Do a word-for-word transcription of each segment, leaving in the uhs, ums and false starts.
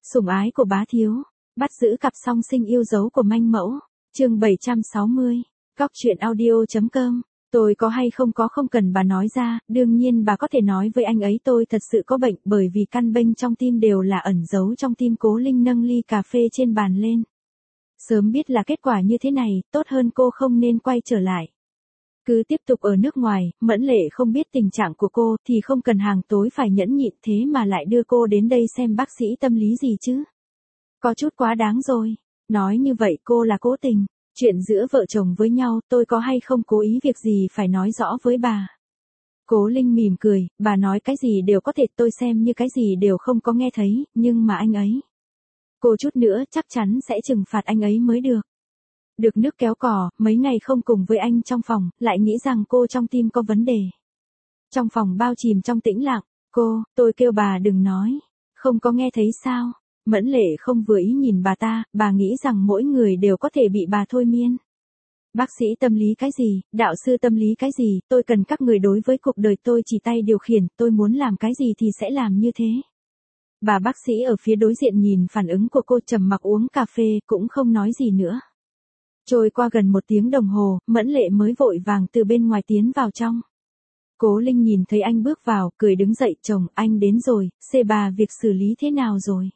Sủng ái của bá thiếu, bắt giữ cặp song sinh yêu dấu của manh mẫu, chương bảy trăm sáu mươi, Cóc truyện audio chấm com, tôi có hay không có không cần bà nói ra, đương nhiên bà có thể nói với anh ấy tôi thật sự có bệnh bởi vì căn bệnh trong tim đều là ẩn giấu trong tim. Cố Linh nâng ly cà phê trên bàn lên. Sớm biết là kết quả như thế này, tốt hơn cô không nên quay trở lại. Cứ tiếp tục ở nước ngoài, Mẫn Lệ không biết tình trạng của cô thì không cần hàng tối phải nhẫn nhịn thế mà lại đưa cô đến đây xem bác sĩ tâm lý gì chứ. Có chút quá đáng rồi. Nói như vậy cô là cố tình. Chuyện giữa vợ chồng với nhau tôi có hay không cố ý việc gì phải nói rõ với bà. Cố Linh mỉm cười, bà nói cái gì đều có thể tôi xem như cái gì đều không có nghe thấy, nhưng mà anh ấy. Cô chút nữa chắc chắn sẽ trừng phạt anh ấy mới được. Được nước kéo cò, mấy ngày không cùng với anh trong phòng, lại nghĩ rằng cô trong tim có vấn đề. Trong phòng bao chìm trong tĩnh lặng, cô, tôi kêu bà đừng nói. Không có nghe thấy sao? Mẫn Lệ không vừa ý nhìn bà ta, bà nghĩ rằng mỗi người đều có thể bị bà thôi miên. Bác sĩ tâm lý cái gì, đạo sư tâm lý cái gì, tôi cần các người đối với cuộc đời tôi chỉ tay điều khiển, tôi muốn làm cái gì thì sẽ làm như thế. Bà bác sĩ ở phía đối diện nhìn phản ứng của cô trầm mặc uống cà phê cũng không nói gì nữa. Trôi qua gần một tiếng đồng hồ, Mẫn Lệ mới vội vàng từ bên ngoài tiến vào trong. Cố Linh nhìn thấy anh bước vào, cười đứng dậy, chồng, anh đến rồi, xê bà việc xử lý thế nào rồi?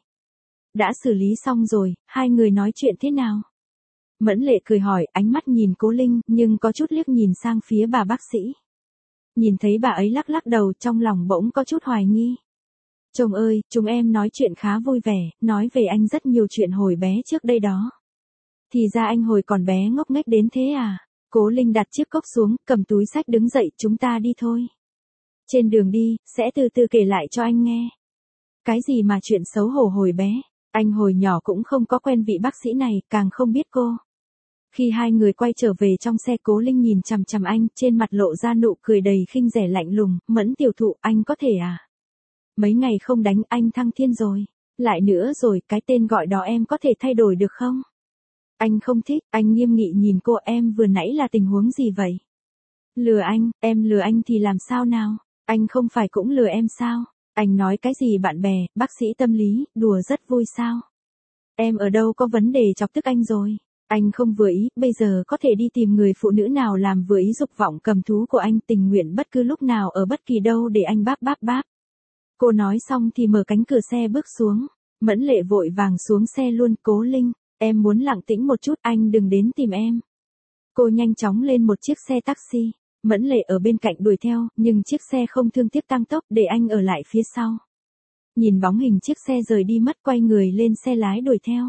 Đã xử lý xong rồi, hai người nói chuyện thế nào? Mẫn Lệ cười hỏi, ánh mắt nhìn Cố Linh, nhưng có chút liếc nhìn sang phía bà bác sĩ. Nhìn thấy bà ấy lắc lắc đầu, trong lòng bỗng có chút hoài nghi. Chồng ơi, chúng em nói chuyện khá vui vẻ, nói về anh rất nhiều chuyện hồi bé trước đây đó. Thì ra anh hồi còn bé ngốc nghếch đến thế à? Cố Linh đặt chiếc cốc xuống, cầm túi xách đứng dậy, chúng ta đi thôi. Trên đường đi, sẽ từ từ kể lại cho anh nghe. Cái gì mà chuyện xấu hổ hồi bé, anh hồi nhỏ cũng không có quen vị bác sĩ này, càng không biết cô. Khi hai người quay trở về trong xe, Cố Linh nhìn chằm chằm anh, trên mặt lộ ra nụ cười đầy khinh rẻ lạnh lùng, Mẫn tiểu thụ, anh có thể à? Mấy ngày không đánh anh thăng thiên rồi. Lại nữa rồi, cái tên gọi đó em có thể thay đổi được không? Anh không thích, anh nghiêm nghị nhìn cô, em vừa nãy là tình huống gì vậy? Lừa anh, em lừa anh thì làm sao nào? Anh không phải cũng lừa em sao? Anh nói cái gì bạn bè, bác sĩ tâm lý, đùa rất vui sao? Em ở đâu có vấn đề chọc tức anh rồi? Anh không vừa ý, bây giờ có thể đi tìm người phụ nữ nào làm vừa ý dục vọng cầm thú của anh, tình nguyện bất cứ lúc nào ở bất kỳ đâu để anh báp báp báp. Cô nói xong thì mở cánh cửa xe bước xuống. Mẫn Lệ vội vàng xuống xe luôn. Cố Linh, em muốn lặng tĩnh một chút, anh đừng đến tìm em. Cô nhanh chóng lên một chiếc xe taxi. Mẫn Lệ ở bên cạnh đuổi theo, nhưng chiếc xe không thương tiếc tăng tốc để anh ở lại phía sau. Nhìn bóng hình chiếc xe rời đi mất, quay người lên xe lái đuổi theo.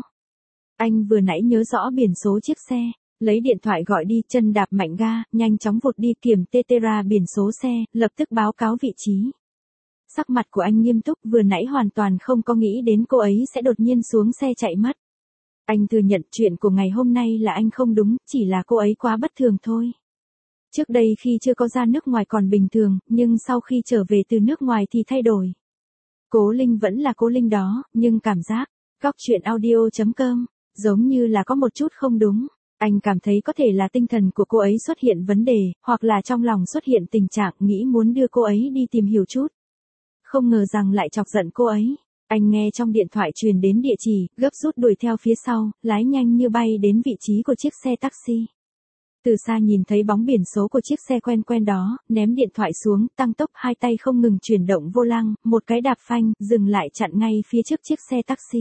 Anh vừa nãy nhớ rõ biển số chiếc xe, lấy điện thoại gọi đi, chân đạp mạnh ga, nhanh chóng vụt đi kiểm tê tê ra biển số xe, lập tức báo cáo vị trí. Sắc mặt của anh nghiêm túc, vừa nãy hoàn toàn không có nghĩ đến cô ấy sẽ đột nhiên xuống xe chạy mất. Anh thừa nhận chuyện của ngày hôm nay là anh không đúng, chỉ là cô ấy quá bất thường thôi. Trước đây khi chưa có ra nước ngoài còn bình thường, nhưng sau khi trở về từ nước ngoài thì thay đổi. Cố Linh vẫn là Cố Linh đó, nhưng cảm giác, Cóc truyện audio chấm com, giống như là có một chút không đúng. Anh cảm thấy có thể là tinh thần của cô ấy xuất hiện vấn đề, hoặc là trong lòng xuất hiện tình trạng nghĩ muốn đưa cô ấy đi tìm hiểu chút. Không ngờ rằng lại chọc giận cô ấy. Anh nghe trong điện thoại truyền đến địa chỉ, gấp rút đuổi theo phía sau, lái nhanh như bay đến vị trí của chiếc xe taxi. Từ xa nhìn thấy bóng biển số của chiếc xe quen quen đó, ném điện thoại xuống, tăng tốc, hai tay không ngừng chuyển động vô lăng, một cái đạp phanh, dừng lại chặn ngay phía trước chiếc xe taxi.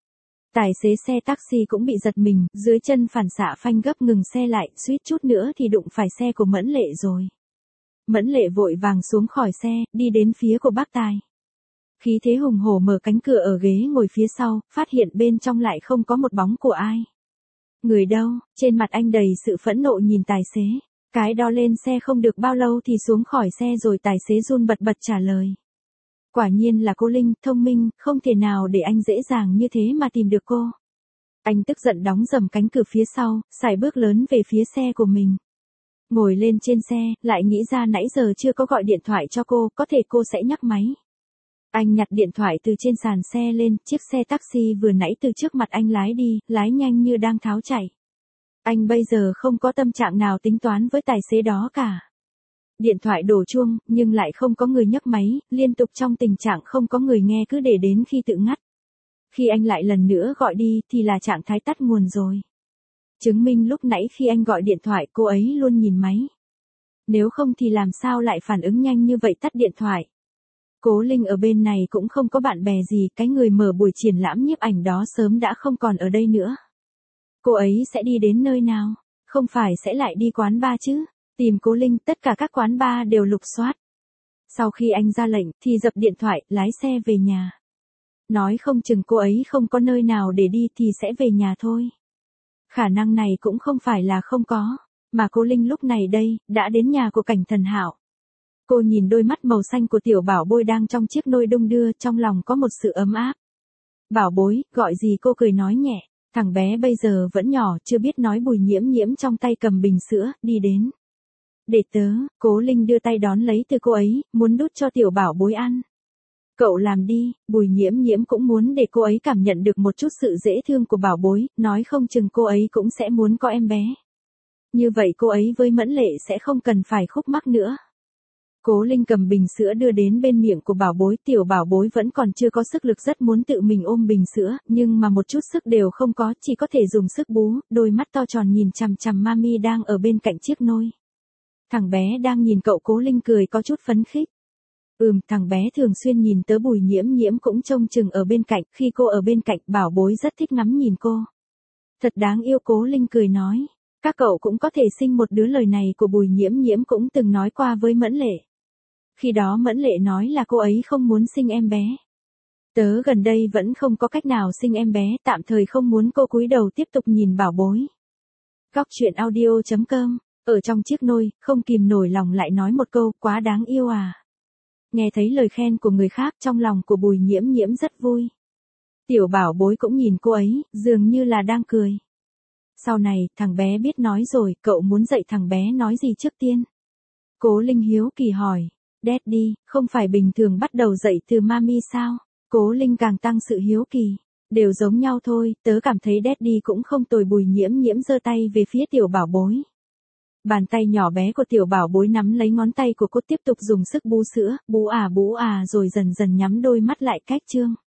Tài xế xe taxi cũng bị giật mình, dưới chân phản xạ phanh gấp ngừng xe lại, suýt chút nữa thì đụng phải xe của Mẫn Lệ rồi. Mẫn Lệ vội vàng xuống khỏi xe, đi đến phía của bác tài. Khí thế hùng hổ mở cánh cửa ở ghế ngồi phía sau, phát hiện bên trong lại không có một bóng của ai. Người đâu? Trên mặt anh đầy sự phẫn nộ nhìn tài xế. Cái đó lên xe không được bao lâu thì xuống khỏi xe rồi, tài xế run bật bật trả lời. Quả nhiên là cô Linh, thông minh, không thể nào để anh dễ dàng như thế mà tìm được cô. Anh tức giận đóng dầm cánh cửa phía sau, sải bước lớn về phía xe của mình. Ngồi lên trên xe, lại nghĩ ra nãy giờ chưa có gọi điện thoại cho cô, có thể cô sẽ nhắc máy. Anh nhặt điện thoại từ trên sàn xe lên, chiếc xe taxi vừa nãy từ trước mặt anh lái đi, lái nhanh như đang tháo chạy. Anh bây giờ không có tâm trạng nào tính toán với tài xế đó cả. Điện thoại đổ chuông, nhưng lại không có người nhấc máy, liên tục trong tình trạng không có người nghe cứ để đến khi tự ngắt. Khi anh lại lần nữa gọi đi thì là trạng thái tắt nguồn rồi. Chứng minh lúc nãy khi anh gọi điện thoại cô ấy luôn nhìn máy. Nếu không thì làm sao lại phản ứng nhanh như vậy tắt điện thoại. Cố Linh ở bên này cũng không có bạn bè gì, cái người mở buổi triển lãm nhiếp ảnh đó sớm đã không còn ở đây nữa. Cô ấy sẽ đi đến nơi nào? Không phải sẽ lại đi quán bar chứ? Tìm Cố Linh tất cả các quán bar đều lục soát. Sau khi anh ra lệnh thì dập điện thoại, lái xe về nhà. Nói không chừng cô ấy không có nơi nào để đi thì sẽ về nhà thôi. Khả năng này cũng không phải là không có, mà Cố Linh lúc này đây, đã đến nhà của Cảnh Thần Hạo. Cô nhìn đôi mắt màu xanh của tiểu bảo bối đang trong chiếc nôi đung đưa, trong lòng có một sự ấm áp. Bảo bối, gọi gì cô cười nói nhẹ, thằng bé bây giờ vẫn nhỏ chưa biết nói. Bùi Nhiễm Nhiễm trong tay cầm bình sữa, đi đến. Để tớ, Cố Linh đưa tay đón lấy từ cô ấy, muốn đút cho tiểu bảo bối ăn. Cậu làm đi, Bùi Nhiễm Nhiễm cũng muốn để cô ấy cảm nhận được một chút sự dễ thương của bảo bối, nói không chừng cô ấy cũng sẽ muốn có em bé. Như vậy cô ấy với Mẫn Lệ sẽ không cần phải khúc mắc nữa. Cố Linh cầm bình sữa đưa đến bên miệng của bảo bối, tiểu bảo bối vẫn còn chưa có sức lực rất muốn tự mình ôm bình sữa, nhưng mà một chút sức đều không có, chỉ có thể dùng sức bú, đôi mắt to tròn nhìn chằm chằm mami đang ở bên cạnh chiếc nôi. Thằng bé đang nhìn cậu, Cố Linh cười có chút phấn khích. Ừm, thằng bé thường xuyên nhìn tớ. Bùi Nhiễm Nhiễm cũng trông chừng ở bên cạnh, khi cô ở bên cạnh bảo bối rất thích ngắm nhìn cô. Thật đáng yêu, Cố Linh cười nói. Các cậu cũng có thể sinh một đứa, lời này của Bùi Nhiễm Nhiễm cũng từng nói qua với Mẫn Lệ. Khi đó Mẫn Lệ nói là cô ấy không muốn sinh em bé. Tớ gần đây vẫn không có cách nào sinh em bé, tạm thời không muốn. Cô cúi đầu tiếp tục nhìn bảo bối. Góc truyện audio chấm com, ở trong chiếc nôi, không kìm nổi lòng lại nói một câu, quá đáng yêu à. Nghe thấy lời khen của người khác, trong lòng của Bùi Nhiễm Nhiễm rất vui. Tiểu bảo bối cũng nhìn cô ấy, dường như là đang cười. Sau này, thằng bé biết nói rồi, cậu muốn dạy thằng bé nói gì trước tiên? Cố Linh hiếu kỳ hỏi. Daddy, không phải bình thường bắt đầu dạy từ mami sao? Cố Linh càng tăng sự hiếu kỳ. Đều giống nhau thôi, tớ cảm thấy Daddy cũng không tồi. Bùi Nhiễm Nhiễm giơ tay về phía tiểu bảo bối. Bàn tay nhỏ bé của tiểu bảo bối nắm lấy ngón tay của cô, tiếp tục dùng sức bú sữa, bú à bú à rồi dần dần nhắm đôi mắt lại cách trương.